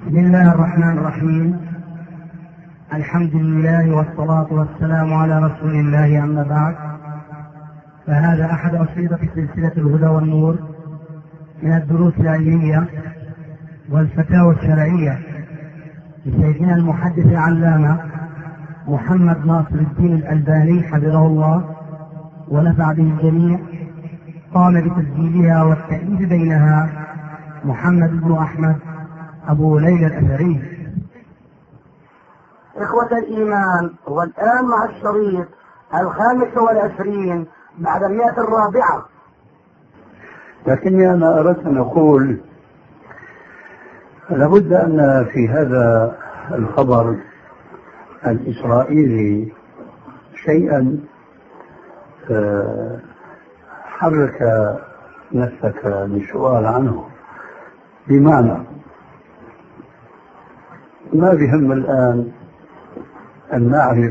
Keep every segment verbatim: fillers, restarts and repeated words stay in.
بسم الله الرحمن الرحيم. الحمد لله والصلاة والسلام على رسول الله، أما بعد، فهذا أحد أشرطة في سلسلة الهدى والنور من الدروس العلمية والفتاوى الشرعية لسيدنا المحدث العلامة محمد ناصر الدين الألباني حفظه الله ونفع به الجميع. قام بتسجيلها والتأليف بينها محمد بن أحمد أبو ليلى الأثري. إخوة الإيمان، والآن مع الشريط الخامس والعشرين بعد المئة الرابعة. لكني أنا أردت أن أقول لابد أن في هذا الخبر الإسرائيلي شيئا حرك نفسك بالسؤال عنه، بمعنى ما بهم الآن أن نعرف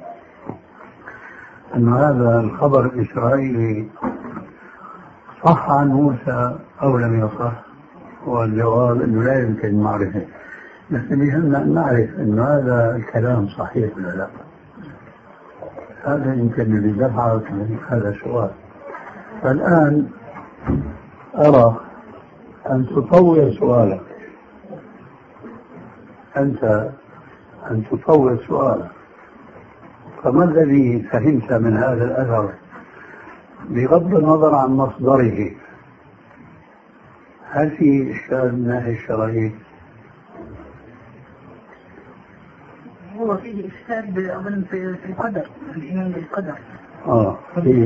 أن هذا الخبر الإسرائيلي صح عن موسى أو لم يصح، والجواب أنه لا يمكن معرفة، لكن بهمنا أن نعرف أن هذا الكلام صحيح ولا لا. هذا يمكن لدفعك من هذا السؤال. فالآن أرى أن تطور سؤالك، أنت أن تطور سؤالك. فما الذي فهمت من هذا الأثر بغض النظر عن مصدره؟ هل في إشكال من الناحية الشرعية؟ هو فيه إشكال أظن في القدر، الإيمان بالقدر. آه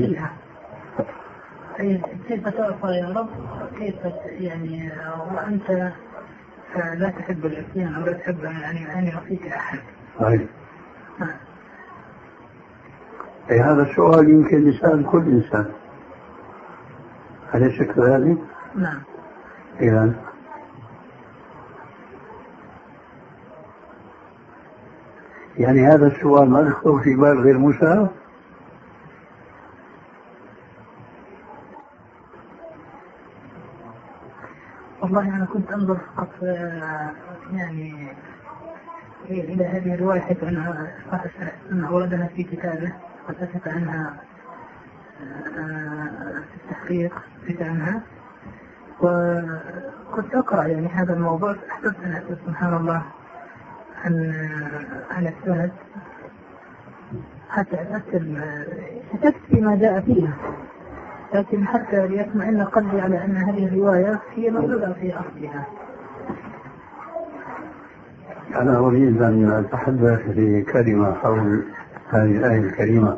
كيف تعصى يا رب؟ كيف يعني وأنت لا تحب العصيان أو لا تحب أن يعصيك أحد؟ صحيح. أي هذا السؤال يمكن يسأل كل إنسان، أليس كذلك؟ نعم. إذن يعني هذا السؤال ما يخطر في بال غير موسى؟ والله أنا كنت أنظر فقط يعني إلى هذه الرواية، حيث أنها أن أوردها في كتابه وسكت عنها في التحقيق سكت عنها، وكنت أقرأ يعني هذا الموضوع، أحببت أن أسأل سبحان الله عن عن السند حتى أتأكد شككت فيما جاء فيها، لكن حتى ليطمئن قلبي على أن هذه الرواية هي موجودة في أصلها. أنا أريد أن أتحدث بكلمة حول هذه الآية الكريمة.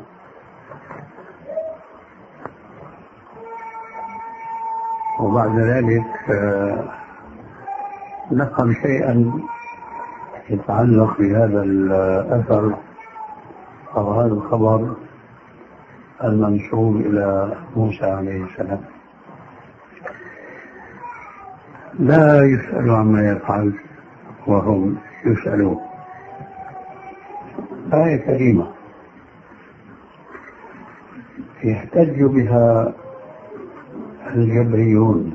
وبعد ذلك نفهم شيئا يتعلق بهذا الأثر أو هذا الخبر المنسوب إلى موسى عليه السلام. لا يسأل عما يفعل وهم يسألون. آية كريمة يحتج بها الجبريون،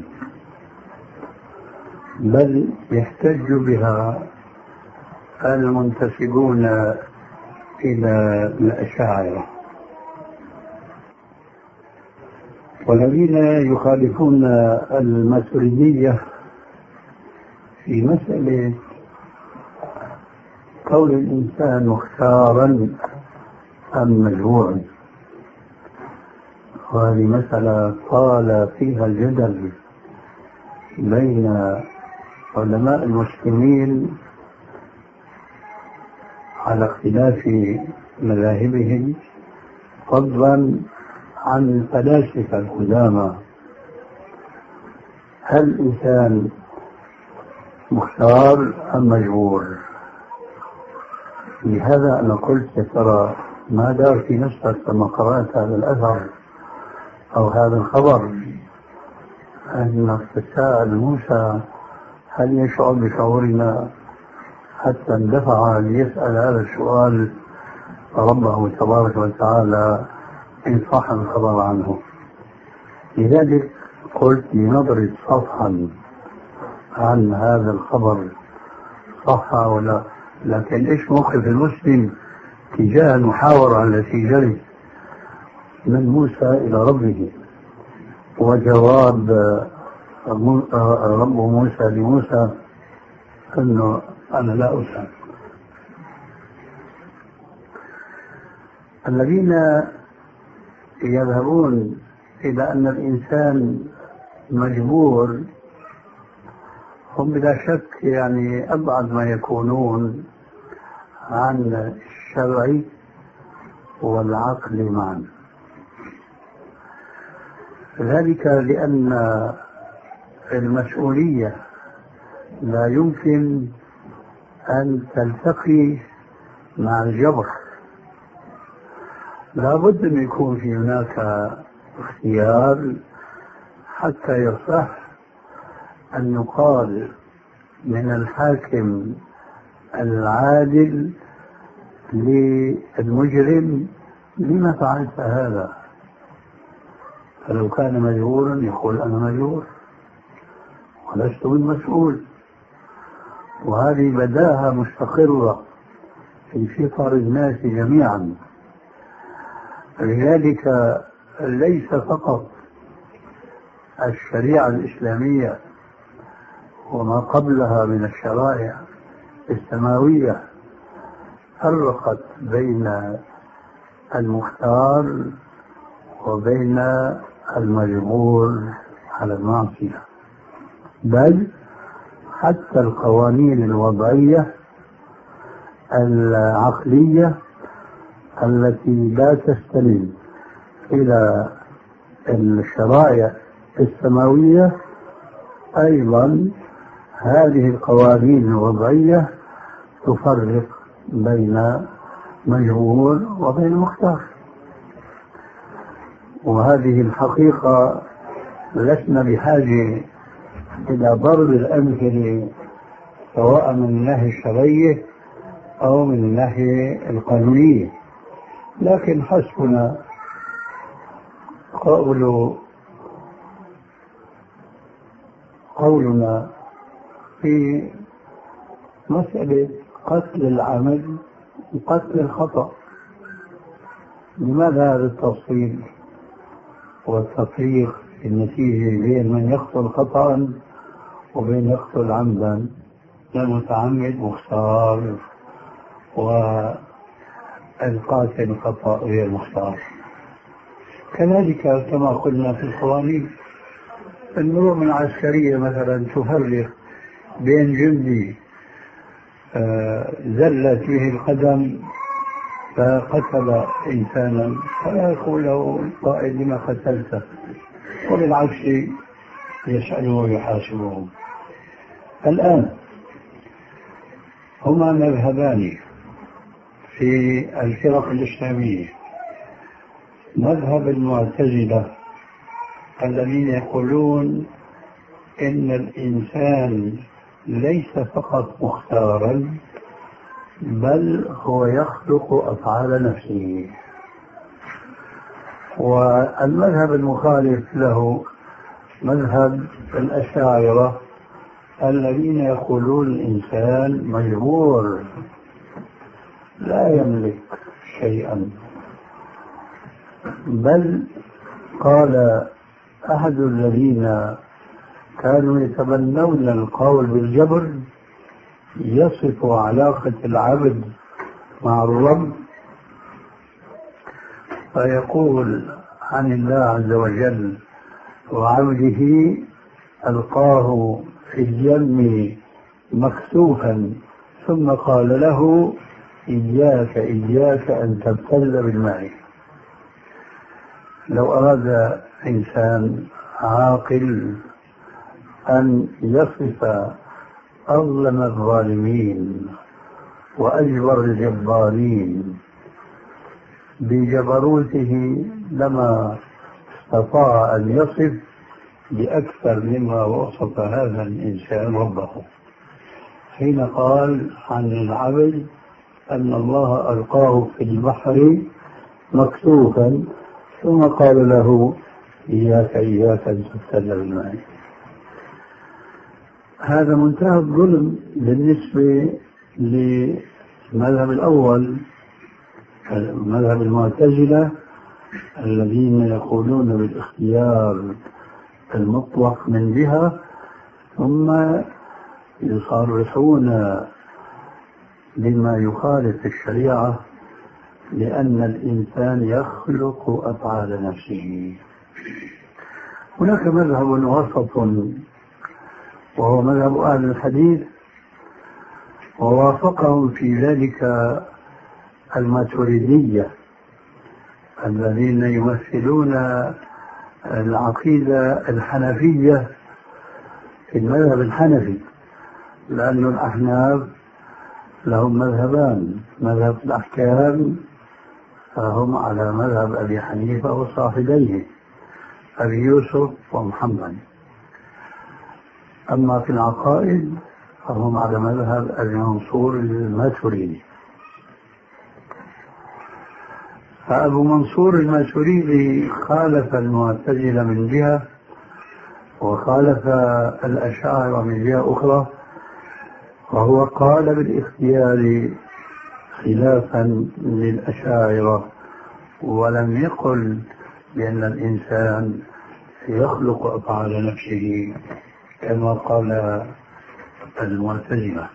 بل يحتج بها المنتسبون إلى الأشاعرة، والذين يخالفون الماتريدية في مسألة كون الإنسان مختارا أم مجبورا. وهذه مسألة طال فيها الجدل بين علماء المسلمين على اختلاف مذاهبهم، فضلا عن الفلاسفة القدامى. هل الإنسان مختار أم مجبور؟ لهذا أنا قلت ترى ما دار في نفسك لما قرأت هذا الأثر أو هذا الخبر أنك تساءل موسى هل يشعر بشعورنا، حتى اندفع ليسأل هذا السؤال ربه تبارك وتعالى إن صح الخبر عنه. لذلك قلت لنضرب صفحا عن هذا الخبر صح ولا، لكن إيش موقف المسلم تجاه المحاورة التي جرت من موسى إلى ربه وجواب رب موسى لموسى أنه أنا لا أسأل. الذين يذهبون إلى أن الإنسان مجبور هم بلا شك يعني أبعد ما يكونون عن الشرع والعقل معا، ذلك لأن المسؤولية لا يمكن أن تلتقي مع الجبر، لا بد أن يكون في هناك اختيار حتى يصح أن يقال من الحاكم العادل للمجرم لما فعلت هذا، فلو كان مجبورا يقول أنا مجبور ولست بالمسؤول. وهذه بداهة مستقرة في فطر الناس جميعا، لذلك ليس فقط الشريعة الإسلامية وما قبلها من الشرائع السماوية فرقت بين المختار وبين المجبور على المعصية، بل حتى القوانين الوضعية العقلية التي لا تستند إلى الشرائع السماوية أيضا هذه القوانين الوضعية تفرق بين مجبور وبين مختار. وهذه الحقيقة لسنا بحاجة إلى ضرب الأمثلة سواء من الناحية الشرعية أو من الناحية القانونية، لكن حسبنا قول قولنا في مسألة قتل العمد وقتل الخطأ. لماذا هذا التفصيل والتفريق في النتيجة بين من يقتل خطأ وبين يقتل عمدا؟ المتعمد مختار والقاتل خطأ غير مختار. كذلك كما قلنا في القوانين، النظم العسكرية مثلا تفرق بين جندي زلت به القدم فقتل إنسانا فلا يقول له القائد لما قتلته، وبالعكس يسأله ويحاسبهم. الآن هما مذهبان في الفرق الإسلامية، مذهب المعتزلة الذين يقولون إن الإنسان ليس فقط مختارا بل هو يخلق أفعال نفسه، والمذهب المخالف له مذهب الأشاعرة الذين يقولون الإنسان مجبور لا يملك شيئا، بل قال أحد الذين كانوا يتبنون القول بالجبر يصف علاقة العبد مع الرب فيقول عن الله عز وجل وعبده ألقاه في اليم مكسوفا ثم قال له إياك إياك أن تبتل بالماء. لو أراد إنسان عاقل أن يصف أظلم الظالمين وأجبر الجبارين بجبروته لما استطاع أن يصف بأكثر مما وصف هذا الإنسان ربه حين قال عن العبد أن الله ألقاه في البحر مكسوفا ثم قال له إياك إياك أن تبتل بالماء. هذا منتهى الظلم بالنسبة للمذهب الأول، مذهب المعتزلة الذين يقولون بالاختيار المطلق من جهة، ثم يصرحون بما يخالف الشريعة لأن الإنسان يخلق أفعال نفسه. هناك مذهب وسط وهو مذهب أهل الحديث، ووافقهم في ذلك الماتريدية الذين يمثلون العقيدة الحنفية في المذهب الحنفي، لأن الأحناف لهم مذهبان، مذهب الأحكام فهم على مذهب أبي حنيفة وصاحبيه أبي يوسف ومحمد، أما في العقائد فهم على مذهب أبي منصور الماتريدي. فأبو منصور الماتريدي خالف المعتزلة من جهة، وخالف الأشاعرة من جهة أخرى، وهو قال بالاختيار خلافا للأشاعرة، ولم يقل بأن الإنسان يخلق أفعال نفسه كما قال المعتزلة.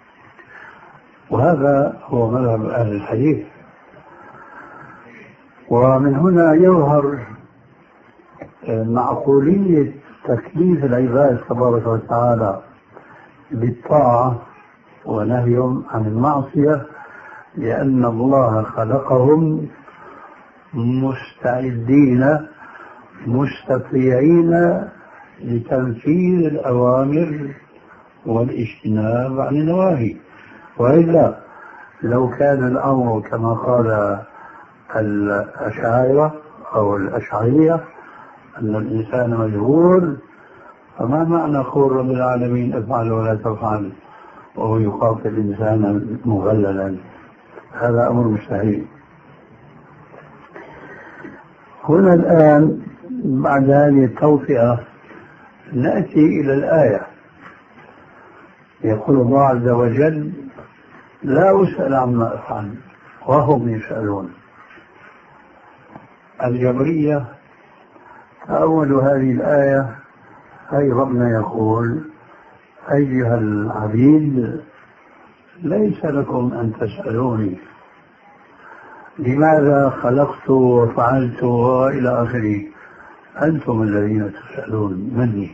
وهذا هو مذهب أهل الحديث. ومن هنا يظهر معقولية تكليف العباد تبارك وتعالى بالطاعة ونهيهم عن المعصية، لأن الله خلقهم مستعدين مستطيعين لتنفيذ الأوامر والاجتناب عن النواهي. وإلا لو كان الأمر كما قال الأشاعرة أو الأشعرية أن الإنسان مجبور، فما معنى قول رب العالمين افعل ولا تفعل وهو يخاطب الإنسان مغللا؟ هذا أمر مستحيل. هنا الآن بعد هذه التوطئة نأتي إلى الآية. يقول الله عز وجل: لا أسأل عما أفعل وهم يسألون. الجبرية أول هذه الآية أي ربنا يقول: أيها العبيد ليس لكم أن تسألوني لماذا خلقت وفعلت وإلى آخره، أنتم الذين تسألون مني.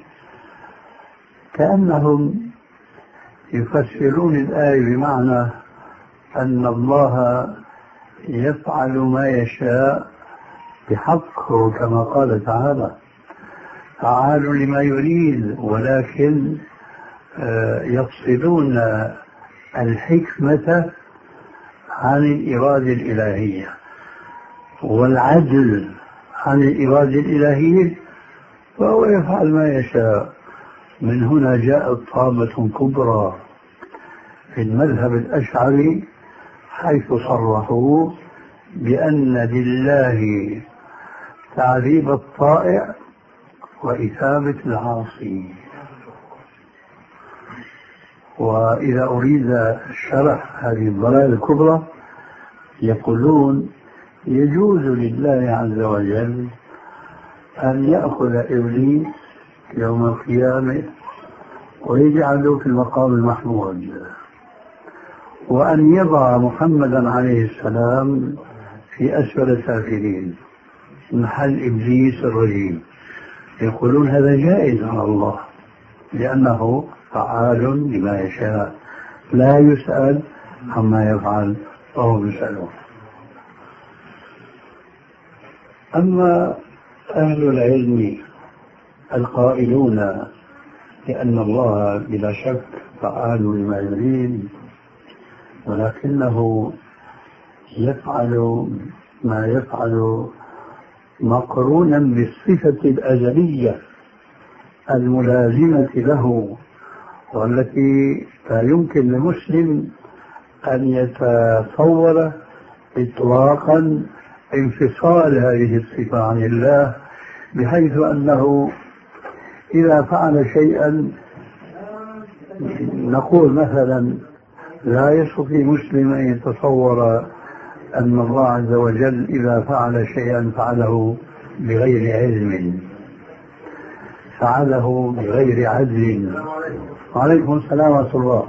كأنهم يفسرون الآية بمعنى أن الله يفعل ما يشاء بحقه، كما قال تعالى: فعال لما يريد، ولكن يفصلون الحكمة عن الإرادة الإلهية والعدل عن الإرادة الإلهية، فهو يفعل ما يشاء. من هنا جاءت طامة كبرى في المذهب الأشعري، حيث صرحوا بأن لله تعذيب الطائع وإثابة العاصي. وإذا أريد شرح هذه الضلالة الكبرى يقولون: يجوز لله عز وجل أن يأخذ إبليس يوم القيامة ويجعله في المقام المحمود، وأن يضع محمدا عليه السلام في أسفل السافلين محل إبليس الرجيم. يقولون هذا جائز على الله لأنه فعال لما يشاء، لا يسأل عما يفعل وهم يسألون. أما أهل العلم القائلون لأن الله بلا شك فعال لما يريد، ولكنه يفعل ما يفعل مقرونا بالصفة الأزلية الملازمة له، والتي لا يمكن لمسلم أن يتصور إطلاقا انفصال هذه الصفة عن الله، بحيث أنه إذا فعل شيئا نقول مثلا لا يستطيع مسلم أن يتصور أن الله عز وجل إذا فعل شيئا فعله بغير علم، فعله بغير عدل. وعليكم السلام ورحمة الله.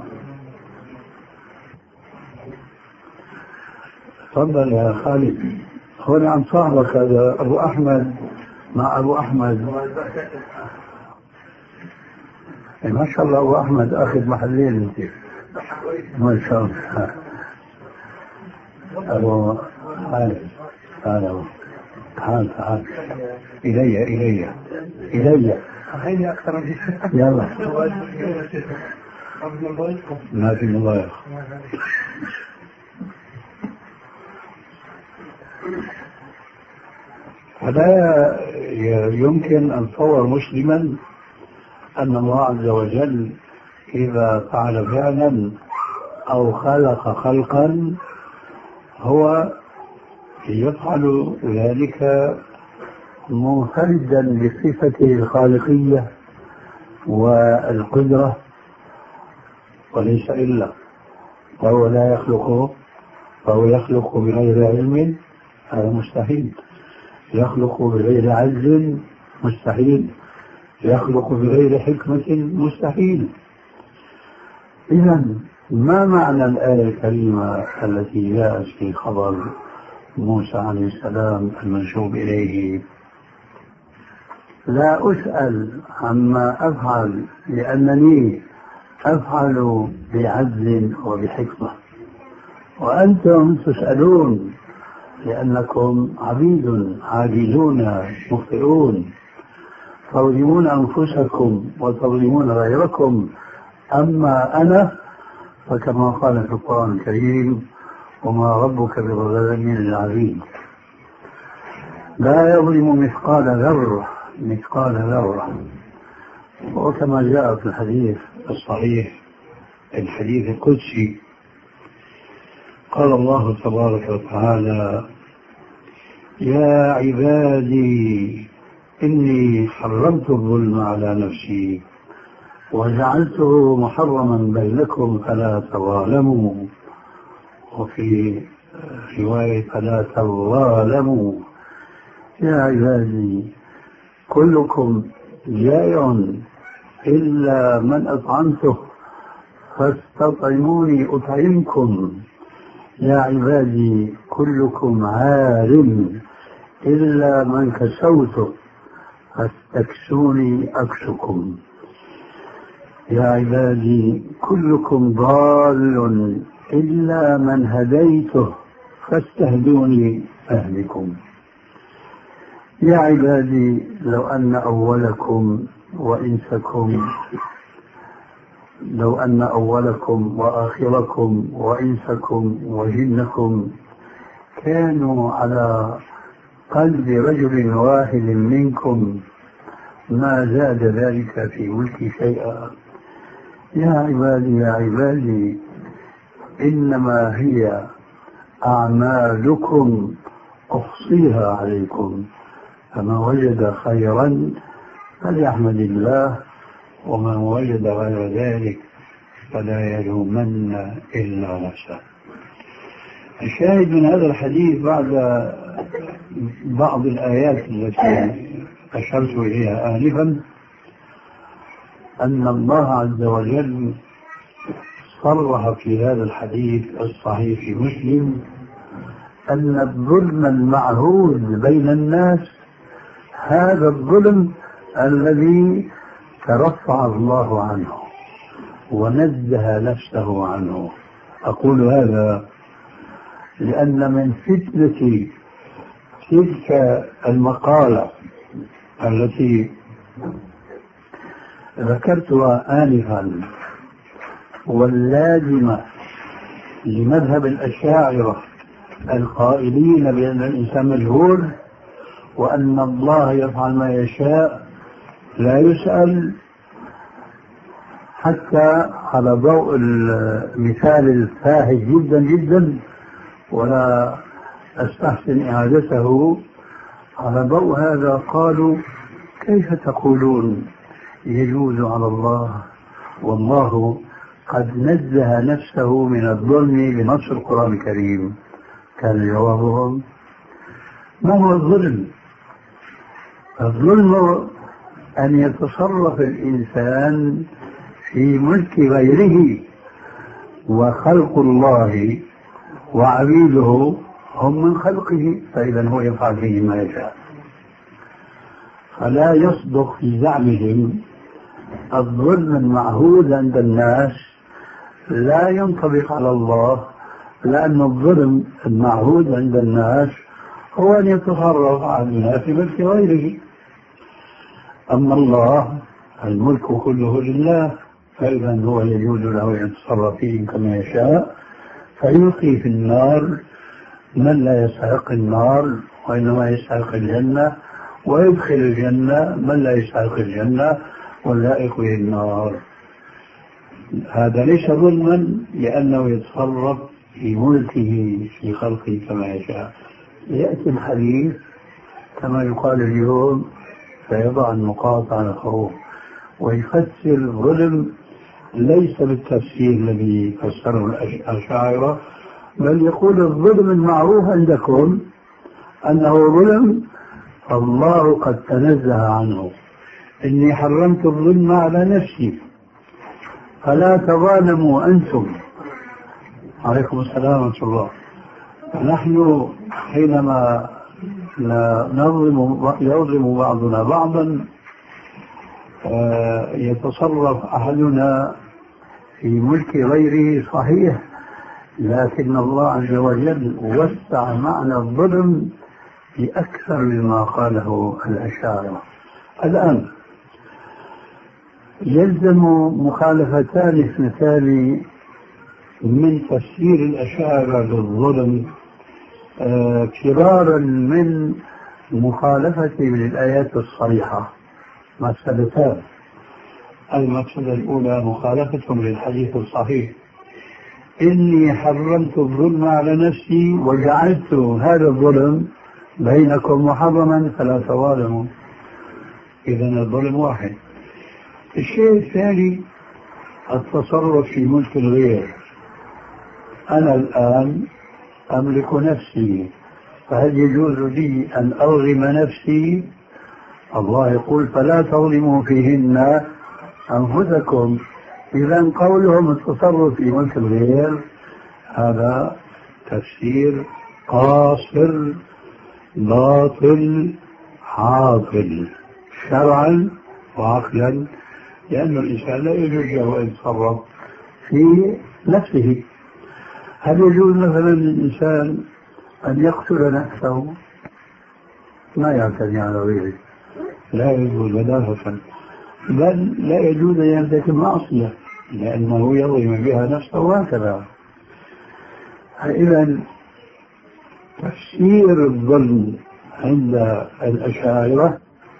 تفضل يا خالد. هنا عن صاحبك هذا أبو أحمد مع أبو أحمد، ما شاء الله أبو أحمد أخذ محلين انت ما شاء الله. أبو تعال تعال تعال تعال إلي إلي إلي خليني أكثر من يلا ما في مضايق. فلا يمكن أن تصور مسلما أن الله عز وجل إذا فعل فعلا أو خلق خلقا هو يفعل ذلك منفردا بصفته الخالقية والقدرة وليس إلا، فهو لا يخلق، فهو يخلق بغير علم، هذا مستحيل. يخلق بغير عجز مستحيل. يخلق بغير حكمة مستحيل. إذا ما معنى الآية الكريمة التي جاءت في خبر موسى عليه السلام المنسوب إليه؟ لا أسأل عما أفعل لأنني أفعل بعجز وبحكمة، وأنتم تسألون لأنكم عبيد عاجزون مخطئون تظلمون أنفسكم وتظلمون غيركم. أما أنا فكما قال في القرآن الكريم: وما ربك بظلام للعبيد. لا يظلم مثقال ذرة مثقال ذرة. وكما جاء في الحديث الصحيح الحديث القدسي قال الله تبارك وتعالى: يا عبادي إني حرمت الظلم على نفسي وجعلته محرما بينكم فلا تظالموا، وفي رواية فلا تظالموا. يا عبادي كلكم جائع إلا من أطعمته فاستطعموني أطعمكم. يا عبادي كلكم عار إلا من كسوته فاستكسوني أكسكم. يا عبادي كلكم ضال إلا من هديته فاستهدوني أهلكم. يا عبادي لو أن أولكم وإنسكم لو أن أولكم وآخركم وإنسكم وجنكم كانوا على قلب رجل واحد منكم ما زاد ذلك في ملكي شيئا. يا عبادي يا عبادي إنما هي أعمالكم أحصيها عليكم، فمن وجد خيرا فليحمد الله، ومن وجد غير ذلك فلا يلومن إلا نفسه. الشاهد من هذا الحديث بعد بعض الآيات التي أشرت إليها آنفا أن الله عز وجل صرح في هذا الحديث الصحيح في مسلم أن الظلم المعهود بين الناس هذا الظلم الذي ترفع الله عنه ونزه نفسه عنه. أقول هذا لأن من فتنة تلك المقالة التي ذكرتها آنفا واللازمة لمذهب الأشاعرة القائلين بأن الإنسان مجهول وأن الله يفعل ما يشاء لا يسأل، حتى على ضوء المثال الفاحش جدا جدا ولا أستحسن إعادته، على ضوء هذا قالوا: كيف تقولون يجوز على الله والله قد نزه نفسه من الظلم بنص القرآن الكريم؟ كان جوابهم: ما هو الظلم؟ الظلم أن يتصرف الإنسان في ملك غيره، وخلق الله وعبيده هم من خلقه، فإذا هو يفعل فيه ما يشاء. فلا يصدق في زعمهم الظلم المعهود عند الناس لا ينطبق على الله، لأن الظلم المعهود عند الناس هو أن يتصرف على في ملك غيره. أما الله الملك كله لله، فإذا هو يجوز له أن يتصرف فيه كما يشاء، فيلقي في النار من لا يستحق النار وإنما يستحق الجنة، ويدخل الجنة من لا يستحق الجنة واللائق به النار. هذا ليس ظلما لأنه يتصرف في ملكه في خلقه كما يشاء. يأتي الحديث كما يقال اليوم فيضع النقاط على الحروف ويفسر الظلم ليس بالتفسير الذي فسره الأشاعرة، بل يقول الظلم المعروف عندكم أنه ظلم الله قد تنزه عنه. إني حرمت الظلم على نفسي فلا تظالموا أنتم. عليكم السلام ورحمة الله. نحن حينما نظلم يظلم بعضنا بعضا يتصرف أحدنا في ملك غيره صحيح، لكن الله عز وجل وسع معنى الظلم في أكثر مما قاله الأشاعرة. الآن يلزم مخالفتان اثنتان من تفسير الأشاعرة للظلم فرارا من مخالفته للآيات الصريحة. مسألتان: المسألة الأولى مخالفتهم للحديث الصحيح: إني حرمت الظلم على نفسي وجعلت هذا الظلم بينكم محرما فلا تظالموا. إذن الظلم واحد. الشيء الثاني التصرف في ملك الغير. أنا الآن أملك نفسي، فهل يجوز لي أن أظلم نفسي؟ الله يقول: فلا تظلموا فيهن أنفسكم. إذن قولهم التصرف في ملك الغير هذا تفسير قاصر باطل عاطل شرعا وعقلا، لأن الإنسان لا يجوز له أن يتصرف في نفسه. هل يجوز مثلا للإنسان أن يقتل نفسه؟ ما يعتني على غيره، لا يجوز بداهة، بل لا يجوز أن يرتكب معصية لأنه يظلم بها نفسه وهكذا. إذن تفسير الظلم عند الأشاعرة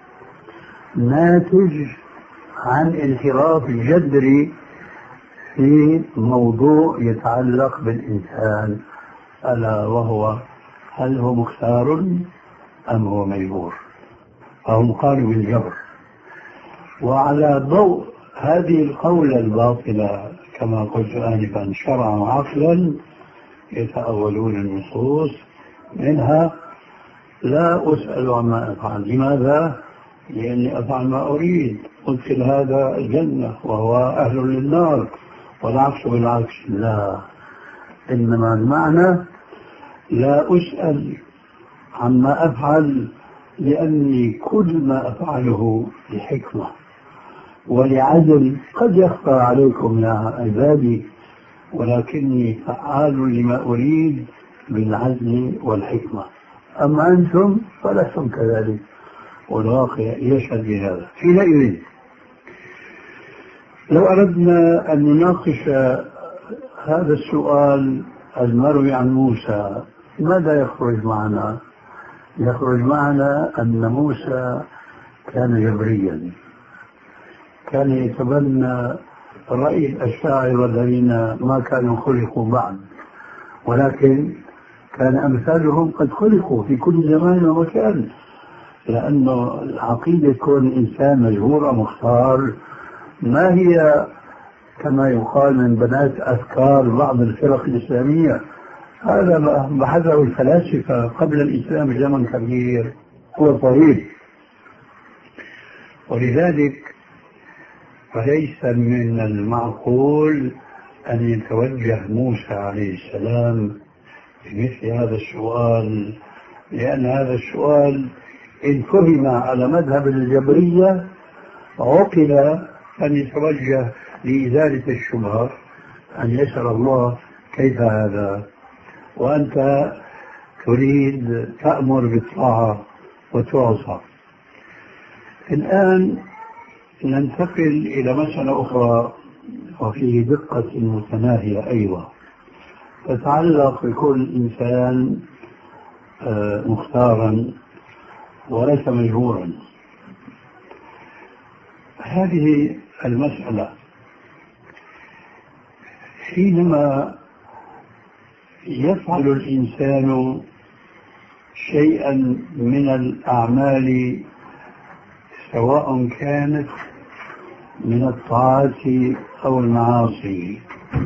ناتج عن انحراف جذري في موضوع يتعلق بالإنسان، ألا وهو هل هو مختار أم هو مجبور؟ فهم قالوا بالجبر. وعلى ضوء هذه القولة الباطلة كما قلت آنفا شرعا وعقلا يتأولون النصوص، منها لا أسأل عما أفعل. لماذا؟ لأني أفعل ما أريد، أدخل هذا الجنة وهو أهل للنار، والعكس بالعكس. لا، إنما المعنى لا أسأل عما أفعل لأني كل ما أفعله لحكمة ولعدل قد يخفى عليكم يا عبادي، ولكني فعال لما أريد بالعدل والحكمة. أما أنتم فلستم كذلك، والواقع يشهد بهذا. حينئذ لو أردنا أن نناقش هذا السؤال المروي عن موسى ماذا يخرج معنا؟ يخرج معنا أن موسى كان جبريا، كان يتبنى رأي الأشاعرة الذين ما كانوا خلقوا بعد، ولكن كان أمثالهم قد خلقوا في كل زمان ومكان، لأن عقيدة كون الإنسان مجبور مختار ما هي كما يقال من بنات أفكار بعض الفرق الإسلامية. هذا بحثه الفلاسفة قبل الإسلام بزمن كبير، هو طويل. ولذلك فليس من المعقول أن يتوجه موسى عليه السلام بمثل هذا السؤال، لأن هذا السؤال إن فهم على مذهب الجبرية عقل أن يتوجه لإزالة الشبهة، أن يسأل الله كيف هذا، وأنت تريد تأمر بالطاعة وتعصى. الآن ننتقل إلى مسألة أخرى وفيه دقة متناهية أيضا تتعلق بكل إنسان مختارا وليس مجبورا. هذه المسألة حينما يفعل الإنسان شيئا من الأعمال سواء كانت من الطاعات أو المعاصي،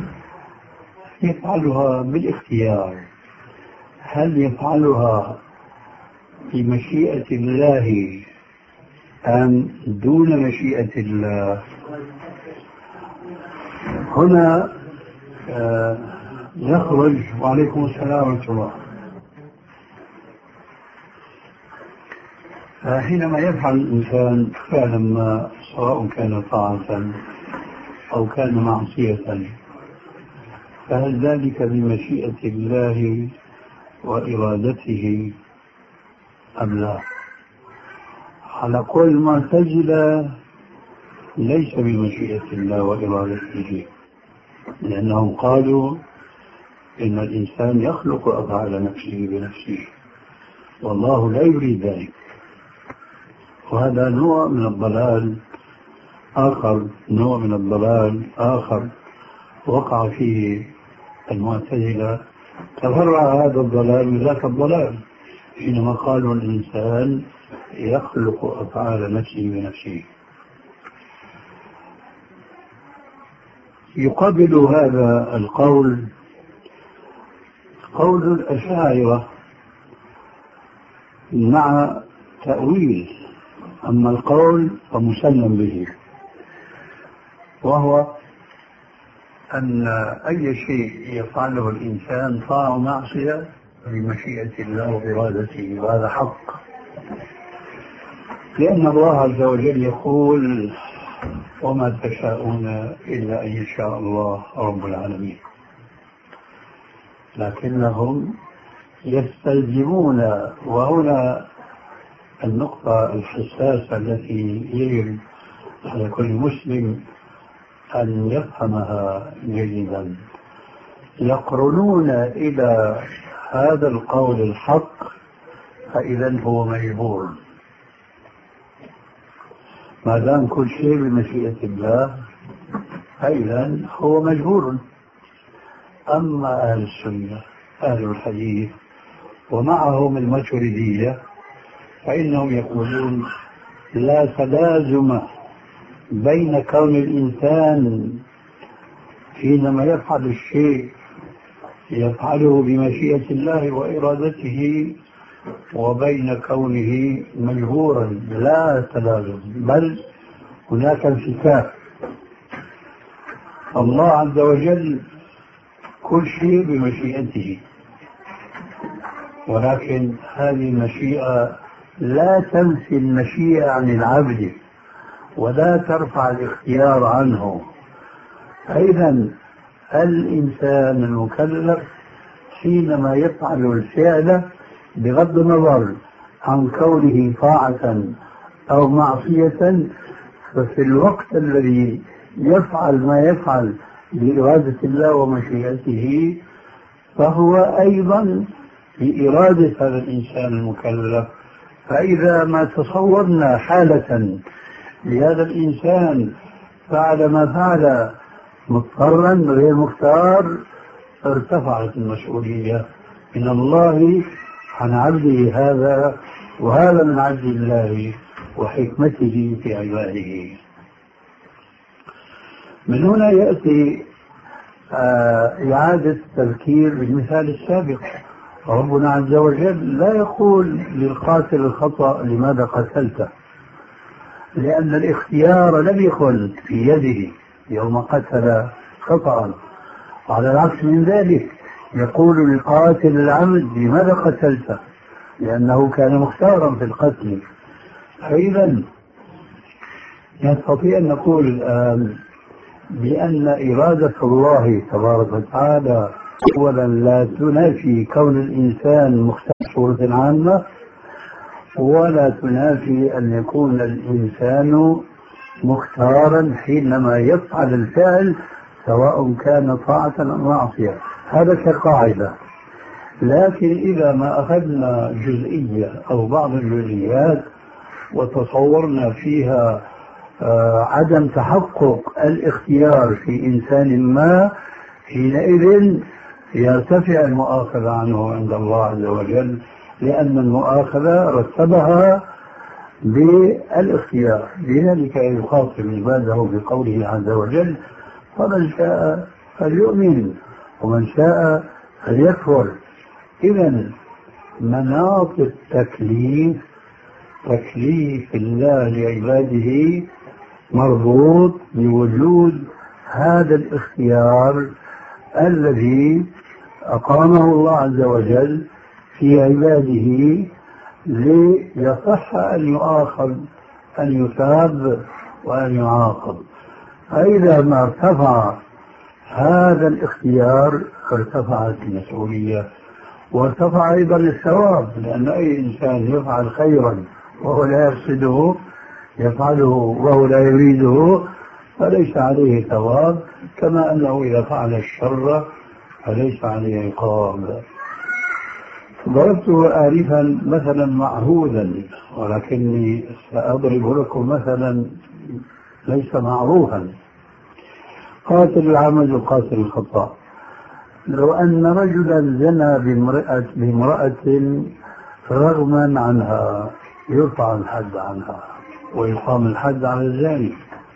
يفعلها بالاختيار، هل يفعلها بمشيئة الله أم دون مشيئة الله؟ هنا آه يخرج. وعليكم السلام ورحمة الله. حينما يفعل الإنسان فعلا ما سواء كان طاعة أو كان معصية، فهل ذلك بمشيئة الله وإرادته أم لا؟ على قول المعتزلة ليس بمشيئة الله وإرادته، لأنهم قالوا إن الإنسان يخلق أفعال نفسه بنفسه والله لا يريد ذلك. وهذا نوع من الضلال آخر نوع من الضلال آخر وقع فيه المعتزلة. تفرع هذا الضلال من ذاك الضلال حينما قالوا الإنسان يخلق أفعال نفسه بنفسه. يقابل هذا القول قول الأشاعرة مع تأويل، أما القول فمسلم به، وهو أن أي شيء يفعله الإنسان طاعة معصية بمشيئة الله وإرادته، وهذا حق، لأن الله عز وجل يقول وما تشاءون إلا أن يشاء الله رب العالمين. لكنهم يستلزمون، وهنا النقطة الحساسة التي يجب على كل مسلم أن يفهمها جيدا، يقرنون إلى هذا القول الحق فإذا هو مجبور. ما دام كل شيء بمشيئة الله فإذا هو مجبور. أما أهل السنة أهل الحديث ومعهم الماتريدية فإنهم يقولون لا تلازم بين كون الإنسان حينما يفعل الشيء يفعله بمشيئة الله وإرادته وبين كونه مجبورا، لا تلازم، بل هناك انفكاك. الله عز وجل كل شيء بمشيئته، ولكن هذه المشيئة لا تنفي المشيئة عن العبد ولا ترفع الاختيار عنه. أيضا الإنسان المكلف حينما يفعل الفعل بغض النظر عن كونه طاعة أو معصية، ففي الوقت الذي يفعل ما يفعل بإرادة الله ومشيئته فهو أيضا بإرادة هذا الإنسان المكلف. فإذا ما تصورنا حالة لهذا الإنسان فعل ما فعل مضطرا غير مختار ارتفعت المسؤولية من الله عن عبده هذا، وهذا من عبد الله وحكمته في عباده. من هنا يأتي آه إعادة التذكير بالمثال السابق. ربنا عز وجل لا يقول للقاتل الخطأ لماذا قتلته، لأن الاختيار لم يكن في يده يوم قتل خطأ. على العكس من ذلك يقول للقاتل العمد لماذا قتلته، لأنه كان مختارا في القتل. فإذا نستطيع أن نقول الآن بأن إرادة الله تبارك وتعالى أولا لا تنافي كون الإنسان مختار صورة عامة، ولا تنافي أن يكون الإنسان مختارا حينما يفعل الفعل سواء كان طاعة أو معصية. هذا كقاعدة. لكن إذا ما أخذنا جزئية أو بعض الجزئيات وتصورنا فيها آه عدم تحقق الاختيار في إنسان ما، حينئذ يرتفع المؤاخذة عنه عند الله عز وجل، لأن المؤاخذة رتبها بالاختيار. لذلك يخاطب عباده بقوله عز وجل: فمن شاء فليؤمن ومن شاء فليكفر. إذا مناط التكليف تكليف الله لعباده مربوط بوجود هذا الاختيار الذي أقامه الله عز وجل في عباده ليصح أن يؤاخذ أن يثاب وأن يعاقب. فإذا ما ارتفع هذا الاختيار ارتفعت المسؤولية وارتفع أيضا الثواب، لأن أي إنسان يفعل خيرا وهو لا يقصده يفعله وهو لا يريده فليس عليه ثواب، كما أنه إذا فعل الشر فليس عليه عقاب. ضربت آلفا مثلا معهودا، ولكني سأضرب لكم مثلا ليس معروفا. قاتل العمد وقاتل الخطأ. لو أن رجلا زنى بامرأة, بامرأة رغما عنها يرفع الحد عنها ويقام الحد على الزاني.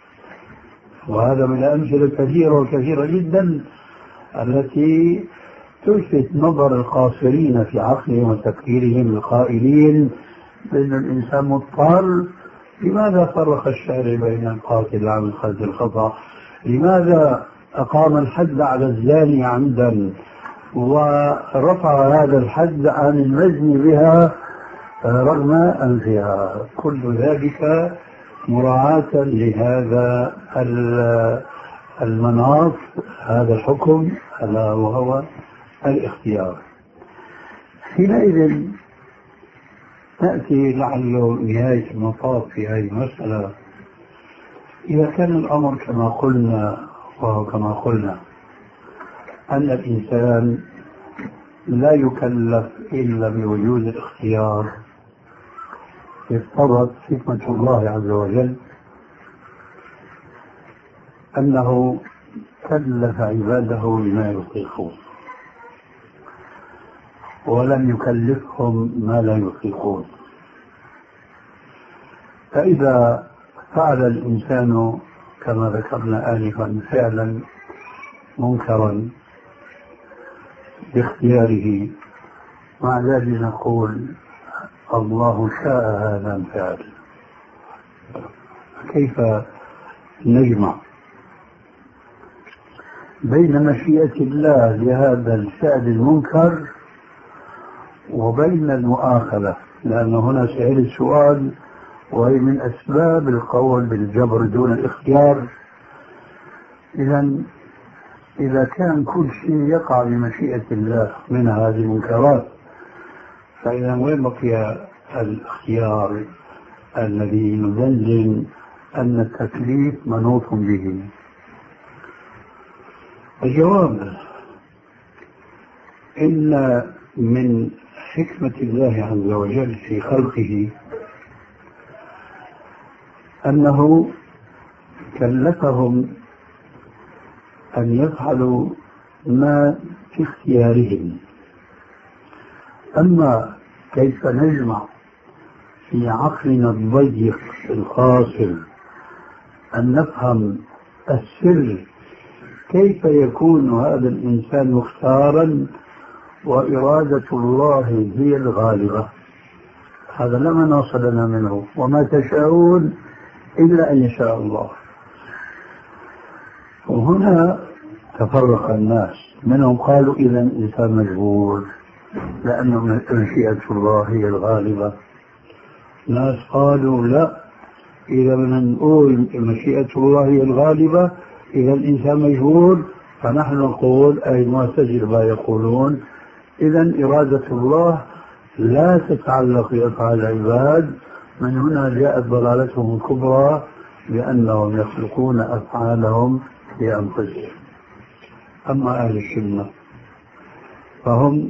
وهذا من الأمثلة كثيرة وكثيرة جدا التي تلفت نظر القاصرين في عقلهم وتفكيرهم القائلين بأن الإنسان مضطر. لماذا فرق الشارع بين القاتل العمد والقاتل الخطأ؟ لماذا أقام الحد على الزاني عمدا ورفع هذا الحد عن المزني بها رغم أنفها؟ كل ذلك مراعاة لهذا المناط، هذا الحكم ألا وهو الاختيار. حينئذ تأتي لعل نهاية المطاف في هذه المسألة. إذا كان الأمر كما قلنا وهو كما قلنا أن الإنسان لا يكلف إلا بوجود الاختيار، اقتضت حكمة الله عز وجل أنه كلف عباده بما يطيقون ولم يكلفهم ما لا يطيقون. فإذا فعل الإنسان كما ذكرنا آنفا فعلا منكرا باختياره، مع ذلك نقول الله شاء هذا الفعل. كيف نجمع بين مشيئة الله لهذا الفعل المنكر وبين المؤاخذة؟ لأن هنا سئل السؤال، وهي من أسباب القول بالجبر دون الاختيار. إذا إذا كان كل شيء يقع بمشيئة الله من هذه المنكرات، فإذا وين بقي الاختيار الذي يدلل أن التكليف منوط به؟ الجواب: إن من حكمة الله عز وجل في خلقه أنه كلفهم أن يفعلوا ما في اختيارهم. أما كيف نجمع في عقلنا الضيق القاصر أن نفهم السر كيف يكون هذا الإنسان مختارا وإرادة الله هي الغالبة؟ هذا لا مناص لنا منه، وما تشاءون إلا أن يشاء الله. وهنا تفرق الناس، منهم قالوا إذا الإنسان مجبور لأنه مشيئة الله هي الغالبة. ناس قالوا لا، إذا بدنا نقول مشيئة الله هي الغالبة إذا الإنسان مجبور، فنحن نقول أي المعتزلة يقولون إذا إرادة الله لا تتعلق بأفعال العباد. من هنا جاءت ضلالتهم الكبرى بأنهم يخلقون أفعالهم بأنفسهم. أما أهل السنة فهم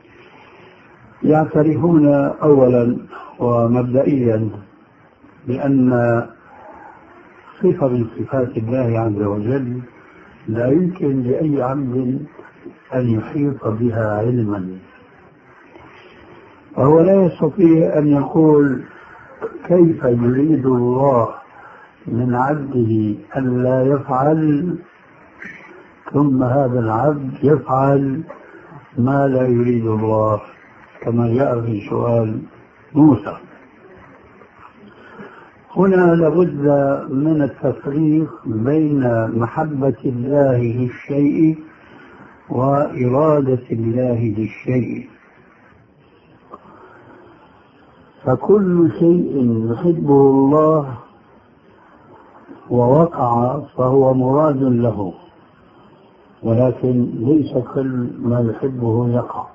يعترفون أولا ومبدئيا بأن صفة من صفات الله عز وجل لا يمكن لأي عبد أن يحيط بها علما، وهو لا يستطيع أن يقول كيف يريد الله من عبده أن لا يفعل ثم هذا العبد يفعل ما لا يريد الله، كما جاء في سؤال موسى. هنا لابد من التفريق بين محبة الله للشيء وإرادة الله للشيء. فكل شيء يحبه الله ووقع فهو مراد له، ولكن ليس كل ما يحبه يقع.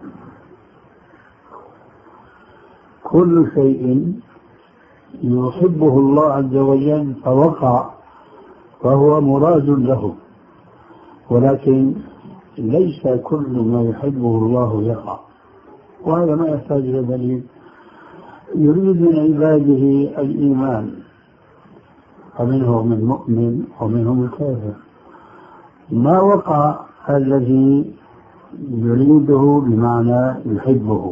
كل شيء يحبه الله عز وجل فوقع فهو مراد له، ولكن ليس كل ما يحبه الله يقع. وهذا ما يحتاج إلى دليل. يريد من عباده الإيمان، فمنهم المؤمن ومنهم الكافر. ما وقع الذي يريده بمعنى يحبه،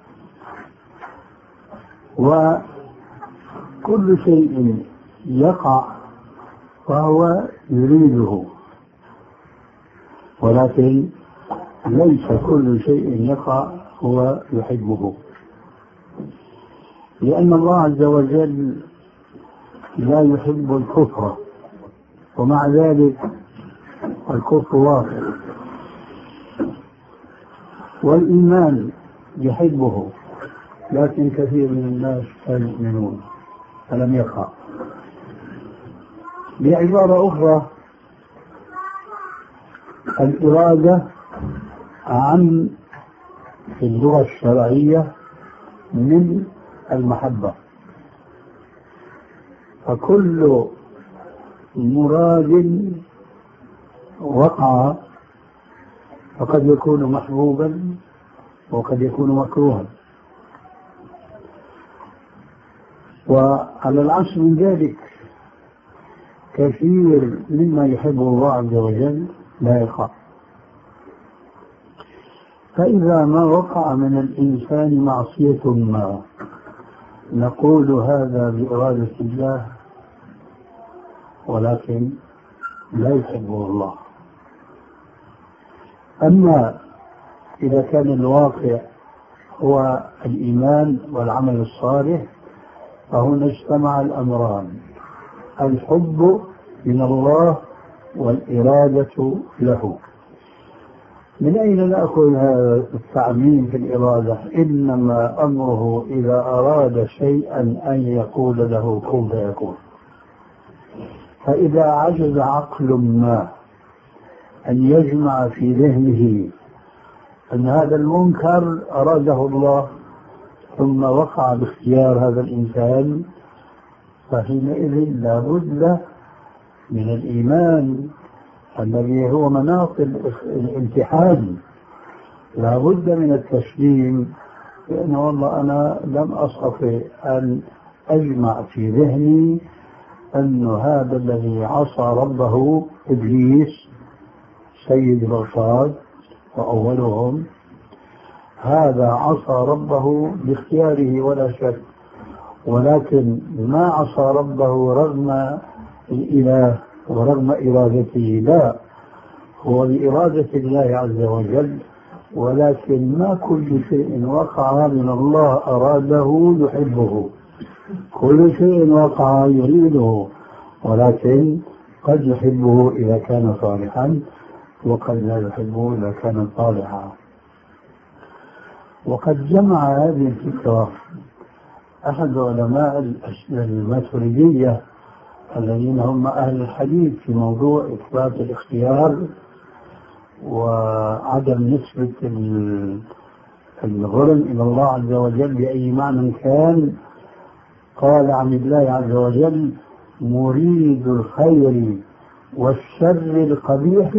وكل شيء يقع فهو يريده، ولكن ليس كل شيء يقع هو يحبه، لأن الله عز وجل لا يحب الكفر، ومع ذلك الكفر واقع، والإيمان يحبه، لكن كثير من الناس لا يؤمنون فلم يقع. بعبارة أخرى، الإرادة عن في اللغة الشرعية من المحبة، فكل مراد وقع فقد يكون محبوبا وقد يكون مكروها. وعلى العكس من ذلك كثير مما يحبه الله عز وجل لا يقع. فإذا ما وقع من الإنسان معصية ما نقول هذا بإرادة الله، ولكن لا يحبه الله. أما إذا كان الواقع هو الإيمان والعمل الصالح فهنا اجتمع الأمران، الحب من الله والإرادة له. من أين نأخذ هذا التعميم في الإرادة؟ إنما أمره إذا أراد شيئا أن يقول له كن فيكون. فإذا عجز عقل ما أن يجمع في ذهنه أن هذا المنكر أراده الله ثم وقع باختيار هذا الإنسان، فحينئذ لا بد من الإيمان الذي هو مناط الامتحان، لا بد من التسليم، لأن والله أنا لم أستطع أن أجمع في ذهني أن هذا الذي عصى ربه إبليس سيد الرشاد وأولهم، هذا عصى ربه باختياره ولا شك، ولكن ما عصى ربه رغم الإله ورغم إرادته، لا، هو بإرادة الله عز وجل، ولكن ما كل شيء وقع من الله أراده يحبه، كل شيء وقع يريده، ولكن قد يحبه إذا كان صالحا وقد لا يحبه إذا كان صالحا. وقد جمع هذه الفكرة أحد علماء الماتريدية الذين هم أهل الحديث في موضوع إثبات الاختيار وعدم نسبة الغرم إلى الله عز وجل بأي معنى كان. قال عن الله عز وجل: مريد الخير والشر القبيح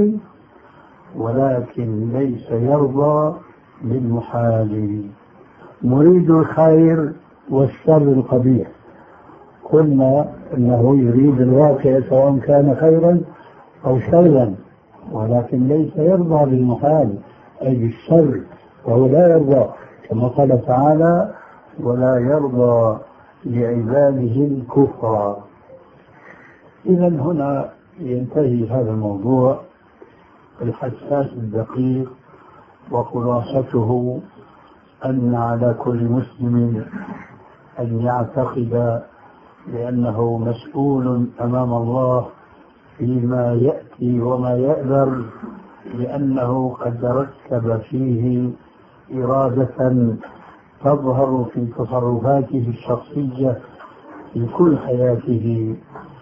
ولكن ليس يرضى بالمحال. مريد الخير والشر القبيح، قلنا انه يريد الواقع سواء كان خيرا او شرا، ولكن ليس يرضى بالمحال اي بالشر، وهو لا يرضى كما قال تعالى: ولا يرضى لعباده الكفر. اذا هنا ينتهي هذا الموضوع الحساس الدقيق، وخلاصته أن على كل مسلم أن يعتقد بأنه مسؤول أمام الله فيما يأتي وما يأذر، لأنه قد ركب فيه إرادة تظهر في تصرفاته الشخصية في كل حياته.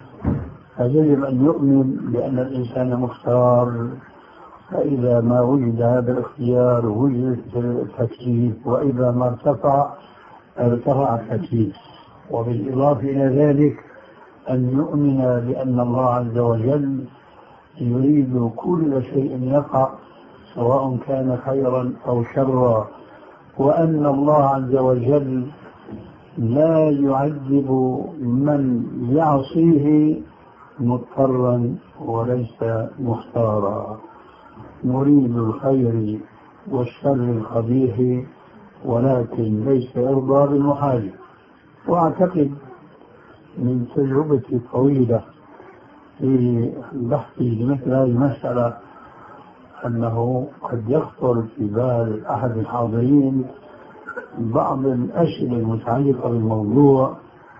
فيجب أن يؤمن بأن الإنسان مختار، فإذا ما وجد هذا الاختيار وجد التكليف، وإذا ما ارتفع ارتفع التكليف. وبالإضافة إلى ذلك أن يؤمن بأن الله عز وجل يريد كل شيء يقع سواء كان خيرا أو شرا، وأن الله عز وجل لا يعذب من يعصيه مضطرا وليس مختارا. مريد الخير والشر القبيح ولكن ليس يرضى بالمحال. وأعتقد من تجربتي الطويلة في بحثي لمثل هذه المسألة أنه قد يخطر في بال أحد الحاضرين بعض الأسئلة المتعلقة بالموضوع،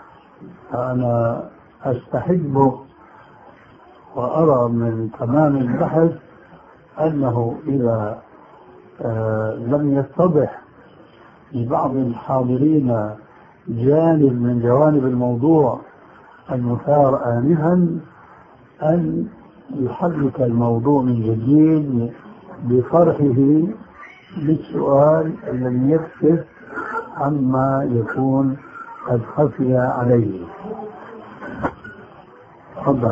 فأنا أستحبه وأرى من تمام البحث أنه إذا آه لم يتضح لبعض الحاضرين جانب من جوانب الموضوع المثار آنفا أن يحرك الموضوع من جديد بطرحه بالسؤال الذي يكشف عما يكون قد خفي عليه. تفضل.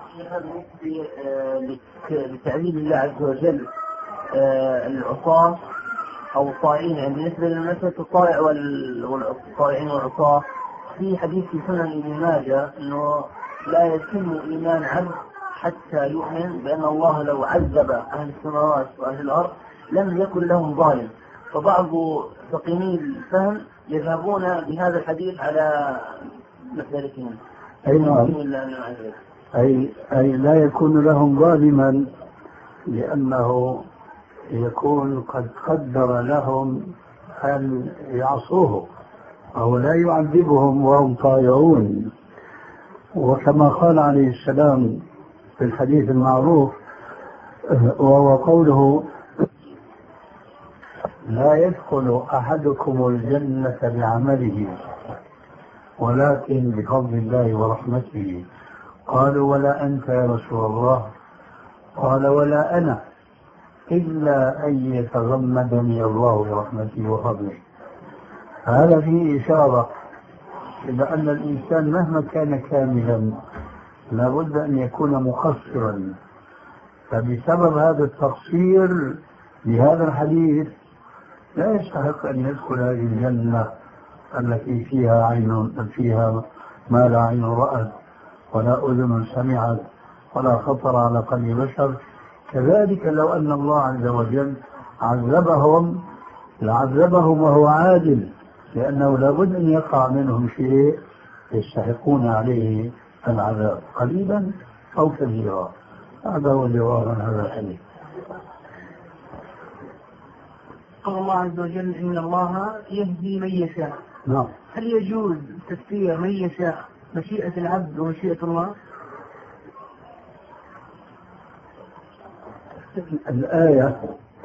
بتعليل الله عز وجل العصاة أو الطائعين، يعني بالنسبة لمسألة الطائع والطائعين والعصاة، في حديث في سنن ابن ماجه أنه لا يتم إيمان عبد حتى يؤمن بأن الله لو عذب أهل السماوات وأهل الأرض لم يكن لهم ظالم. فبعض فقيهي الفهم يذهبون بهذا الحديث على مسألتهم. أي نعم. أي, أي لا يكون لهم ظالما لأنه يكون قد قدر لهم أن يعصوه أو لا يعذبهم وهم طائعون. وكما قال عليه السلام في الحديث المعروف وهو قوله: لا يدخل أحدكم الجنة بعمله ولكن بفضل الله ورحمته. قالوا: ولا أنت يا رسول الله؟ قال: ولا أنا إلا أن يتغمدني الله برحمته وفضله. هذا فيه إشارة إلى أن الإنسان مهما كان كاملا لابد أن يكون مقصرا، فبسبب هذا التقصير بهذا الحديث لا يستحق أن يدخل هذه الجنة التي فيها عين فيها ما لا عين رأت ولا أذن سمعت ولا خطر على قلب بشر. كذلك لو أن الله عز وجل عذبهم لعذبهم وهو عادل، لأنه لابد أن يقع منهم شيء يستحقون عليه العذاب، قليلا أو كبيرا. هذا هو الجواب عن هذا الحديث. قال الله عز وجل إن الله يهدي من يشاء. نعم. هل يجوز تفسير من يشاء مشيئة العبد ومشيئة الله؟ الآية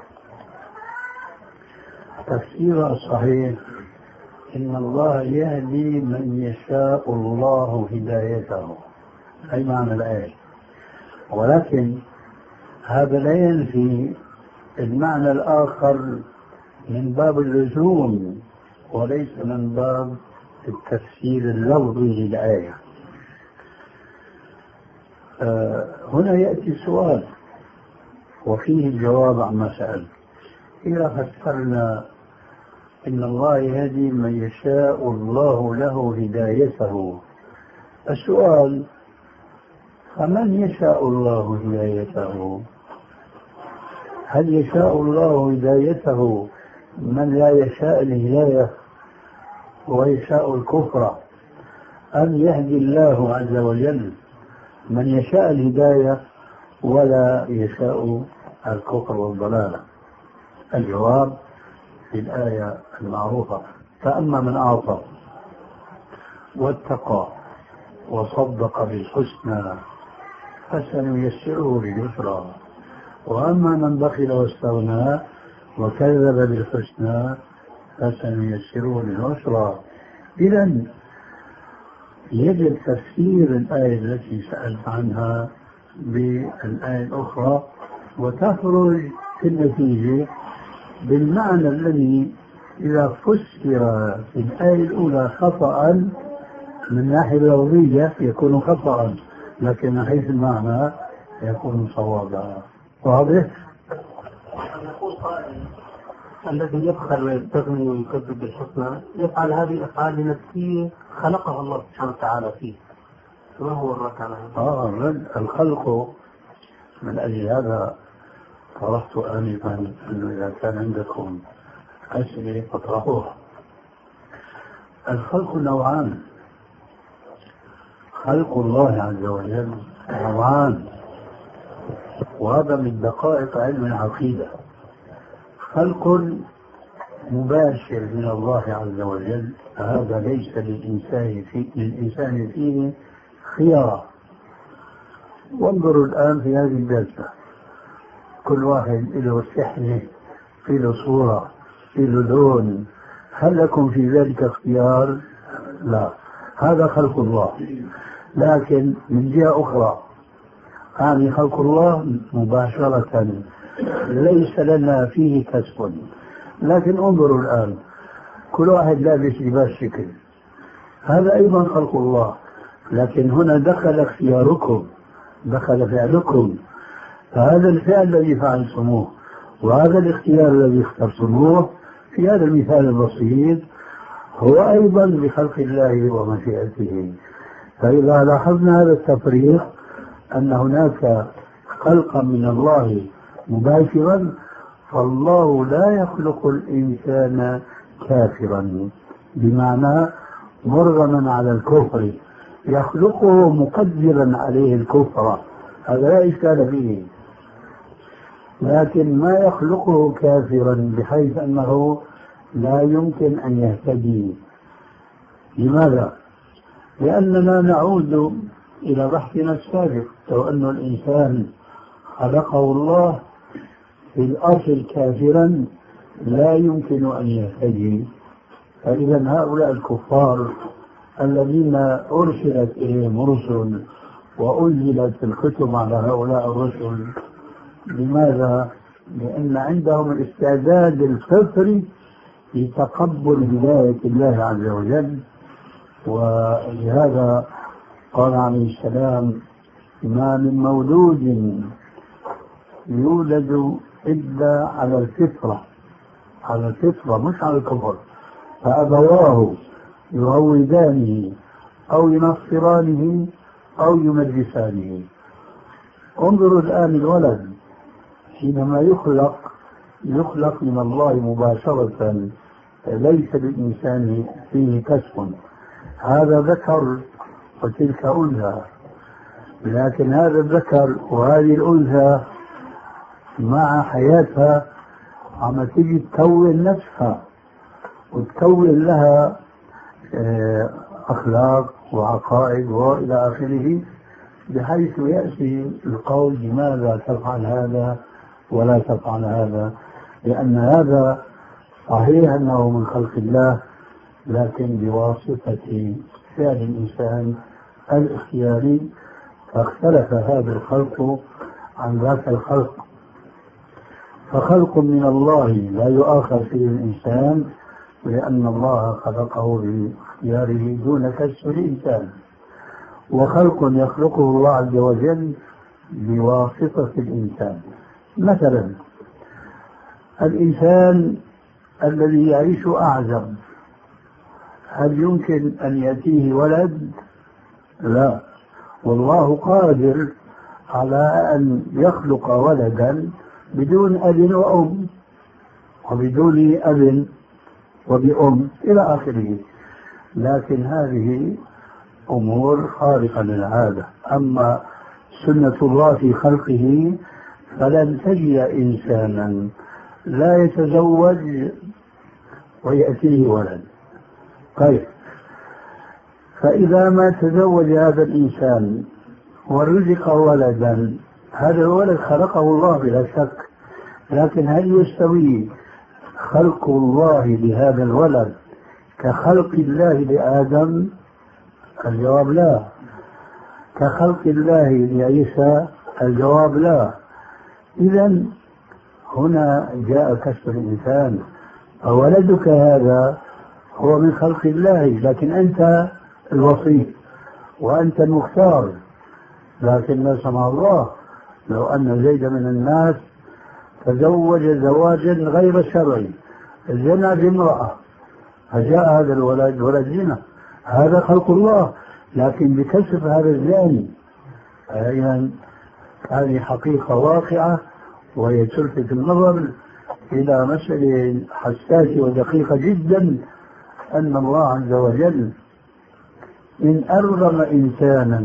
تفسيرها صحيح، إن الله يهدي من يشاء الله هدايته، أي معنى الآية. ولكن هذا لا ينفي المعنى الآخر من باب اللزوم وليس من باب التفسير اللفظي للآية. آه هنا يأتي سؤال وفيه الجواب عما سأل. إذا فسرنا إن الله يهدي من يشاء الله له هدايته، السؤال فمن يشاء الله هدايته؟ هل يشاء الله هدايته من لا يشاء الهداية ويشاء الكفر، أم يهدي الله عز وجل من يشاء الهداية ولا يشاء الكفر والضلالة؟ الجواب في الآية المعروفة: فأما من أعطى واتقى وصدق بالحسنى فسنيسره لليسرى، وأما من بخل واستغنى وكذب بالحسنى فسنيسره للعسرى. إذا يجب تفسير الآية التي سألت عنها بالآية الأخرى، وتخرج في النتيجة بالمعنى الذي إذا فسر في الآية الأولى خطأ من ناحية لفظية يكون خطأ، لكن من حيث المعنى يكون صوابا. واضح؟ يقول قائل: الذي يبخل ويستغني ويكذب بالحسنى يفعل هذه الافعال لنفسه خلقها الله سبحانه وتعالى فيه، ما هو الرد على هذا؟ اه الخلق. من اجل هذا طرحت انفا انه اذا كان عندكم اسئله فاطرحوها. الخلق نوعان، خلق الله عز وجل نوعان، وهذا من دقائق علم العقيدة. خلق مباشر من الله عز وجل، فهذا ليس للإنسان فيه, للإنسان فيه خيار. وانظروا الآن في هذه الجلسة، كل واحد له سحنة، في له صورة، في له لون، هل لكم في ذلك اختيار؟ لا، هذا خلق الله. لكن من جهة أخرى يعني خلق الله مباشرة ليس لنا فيه كسب. لكن انظروا الآن، كل واحد لابس لباس شكل، هذا أيضا خلق الله، لكن هنا دخل اختياركم، دخل فعلكم، فهذا الفعل الذي فعلتموه وهذا الاختيار الذي اخترتموه في هذا المثال البسيط هو أيضا بخلق الله ومشيئته. فإذا لاحظنا هذا التفريق أن هناك خلقا من الله مباشرا، فالله لا يخلق الإنسان كافرا بمعنى مرغما على الكفر، يخلقه مقدرا عليه الكفر، هذا لا إشكال فيه، لكن ما يخلقه كافرا بحيث أنه لا يمكن أن يهتدي. لماذا؟ لأننا نعود إلى بحثنا السابق، لو أن الإنسان خلقه الله في الأصل كافرا لا يمكن أن يهتدي. فإذا هؤلاء الكفار الذين أرسلت إليهم رسل وأنزلت الكتب على هؤلاء الرسل، لماذا؟ لأن عندهم الاستعداد الفطري لتقبل هداية الله عز وجل. ولهذا قال عليه السلام: ما من مولود يولد إلا على الفطرة، على الفطرة مش على الكفر، فأبواه يهودانه أو ينصرانه أو يمجسانه. انظروا الآن الولد حينما يخلق يخلق من الله مباشرة، ليس للإنسان فيه كسب، هذا ذكر وتلك أنثى. لكن هذا الذكر وهذه الأنثى مع حياتها عم تيجي تكون نفسها وتكون لها أخلاق وعقائد وإلى آخره، بحيث يأتي القول لماذا تفعل هذا ولا تفعل هذا، لأن هذا صحيح أنه من خلق الله، لكن بواسطة فعل الإنسان الاختياري، فاختلف هذا الخلق عن ذاك الخلق. فخلق من الله لا يؤاخذ فيه الإنسان، لأن الله خلقه باختياره دون كسر الإنسان، وخلق يخلقه الله عز وجل بواسطة الإنسان. مثلا الإنسان الذي يعيش أعزب، هل يمكن أن يأتيه ولد؟ لا، والله قادر على أن يخلق ولدا بدون أب وأم، وبدون أب وبأم إلى آخره، لكن هذه أمور خارقة للعادة. أما سنة الله في خلقه فلن تجد إنسانا لا يتزوج ويأتيه ولد. طيب، فإذا ما تزوج هذا الإنسان ورزق ولدا، هذا الولد خلقه الله بلا شك، لكن هل يستوي خلق الله لهذا الولد كخلق الله لآدم؟ الجواب لا. كخلق الله لعيسى؟ الجواب لا. إذا هنا جاء كسر الإنسان، فولدك هذا هو من خلق الله، لكن أنت الوصي وأنت المختار. لكن لا سمح الله لو أن زيد من الناس تزوج زواجا غير شرعي، زنا بامرأة، فجاء هذا الولد ولد زنا، هذا خلق الله، لكن بكسب هذا الزاني. إذن هذه حقيقة واقعة، وهي تلفت النظر إلى مسألة حساسة ودقيقة جدا، أن الله عز وجل إن أرغم إنسانا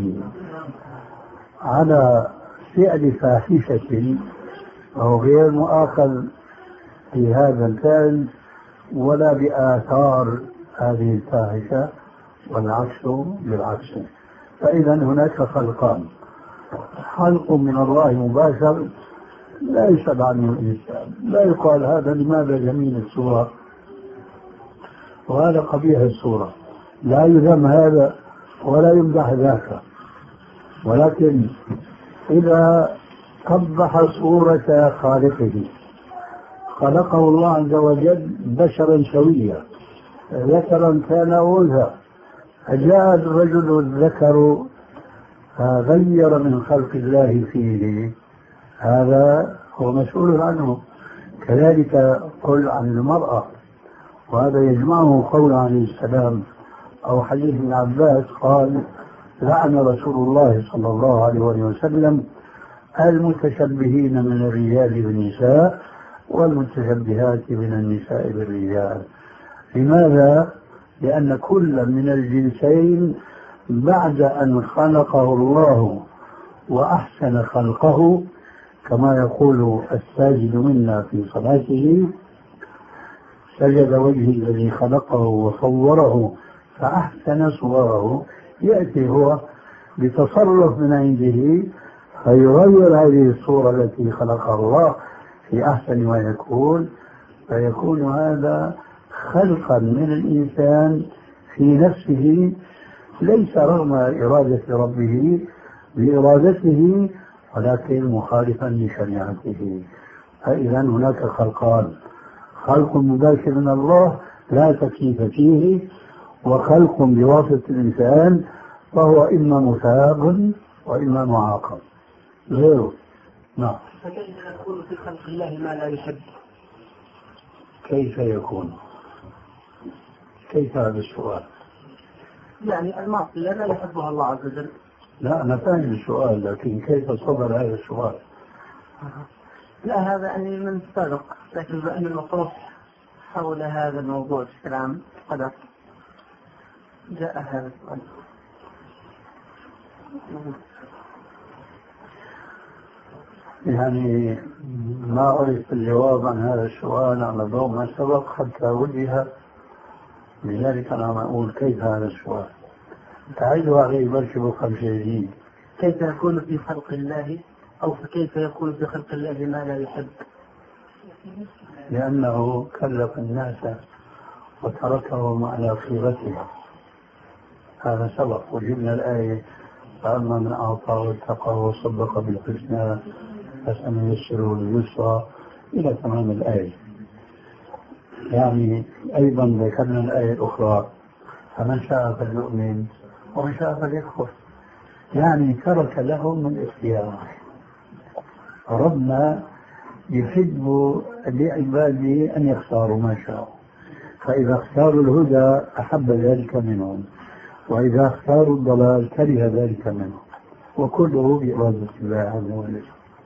على فعل فاحشة فهو غير مؤاخذ في هذا الفعل ولا بآثار هذه الفاحشة، والعكس بالعكس. فإذا هناك خلقان، خلق من الله مباشر لا يسأل عنه الإنسان، لا يقال هذا لماذا جميل الصورة وهذا قبيح الصورة، لا يذم هذا ولا يمدح ذاك، ولكن إذا قبح صورة خالقه، خلقه الله عز وجل بشرا سويا، ذكرا كان أنثى، فجاء الرجل الذكر فغير من خلق الله فيه، هذا هو مسؤول عنه. كذلك قل عن المرأة، وهذا يجمعه قول عليه السلام أو حديث ابن عباس قال: لعن رسول الله صلى الله عليه وسلم المتشبهين من الرجال بالنساء والمتشبهات من النساء بالرجال. لماذا؟ لأن كل من الجنسين بعد أن خلقه الله وأحسن خلقه، كما يقول الساجد منا في صلاته: سجد وجهي الذي خلقه وصوره فأحسن صوره، يأتي هو بتصرف من عنده فيغير هذه الصورة التي خلقها الله في أحسن ما يكون، فيكون هذا خلقا من الإنسان في نفسه، ليس رغم إرادة ربه بإرادته، ولكن مخالفا لشريعته. فإذا هناك خلقان: خلق مباشر من الله لا تكليف فيه، وخلق بواسطة الإنسان فهو إما مثاب وإما معاقب غيره. نعم. فكيف يكون في خلق الله ما لا يحب؟ كيف يكون؟ كيف هذا السؤال؟ يعني المعصية لا يحبها الله عز وجل. لا، أنا فاهم السؤال، لكن كيف صدر هذا السؤال؟ لا، هذا يعني من سبق، لكن بأن المطروح حول هذا الموضوع بشكل عام قدر جاء هذا السؤال. يعني ما أعرف الجواب عن هذا السؤال على ضوء ما سبق حتى وجه، لذلك أنا أقول كيف هذا السؤال؟ تعيدوا عليه برشب خمسة جديد. كيف يكون في خلق الله، أو كيف يكون في خلق الله ما لا يحب؟ لأنه كلف الناس وتركهم على صيغتها، هذا سبق وجبنا الآية فأما من أعطى واتقى وصدق بالحسنى فسنيسره لليسرى إلى تمام الآية. يعني أيضا ذكرنا الآية الأخرى فمن شاء فليؤمن ومن شاء فليكفر، يعني ترك لهم الاختيار. ربنا يحب لعباده أن يختاروا ما شاءوا، فإذا اختاروا الهدى أحب ذلك منهم، وإذا اختاروا الضلال كره ذلك منهم، وكله بإرادة الله عز وجل.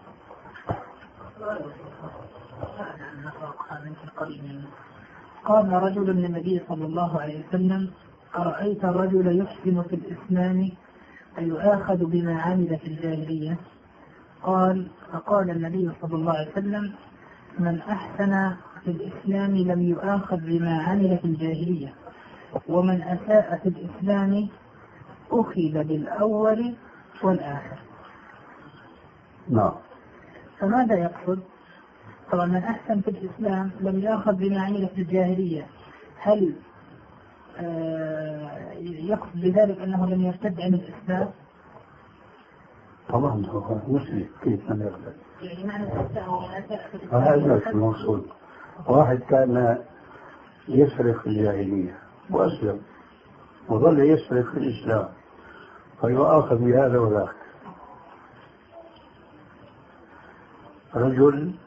قال رجل للنبي صلى الله عليه وسلم: أرأيت الرجل يحسن في الإسلام فيؤاخذ بما عمل في الجاهلية؟ قال: فقال النبي صلى الله عليه وسلم: من أحسن في الإسلام لم يؤاخذ بما عمل في الجاهلية، ومن أساء في الإسلام أخذ بالأول والآخر. نعم. فماذا يقصد؟ طبعا من أحسن في الإسلام لم يأخذ بما عمل في الجاهلية، هل آه يقصد بذلك أنه لم يرتد عن الإسلام؟ طبعا هو مسلم، كيف لم يرتد؟ يعني معنى الإسلام ومن أساء في الإسلام هذا المقصود. واحد كان يسرق في الجاهلية وأسلم وظل يسرق في الإسلام فيؤاخذ بهذا وذاك. رجل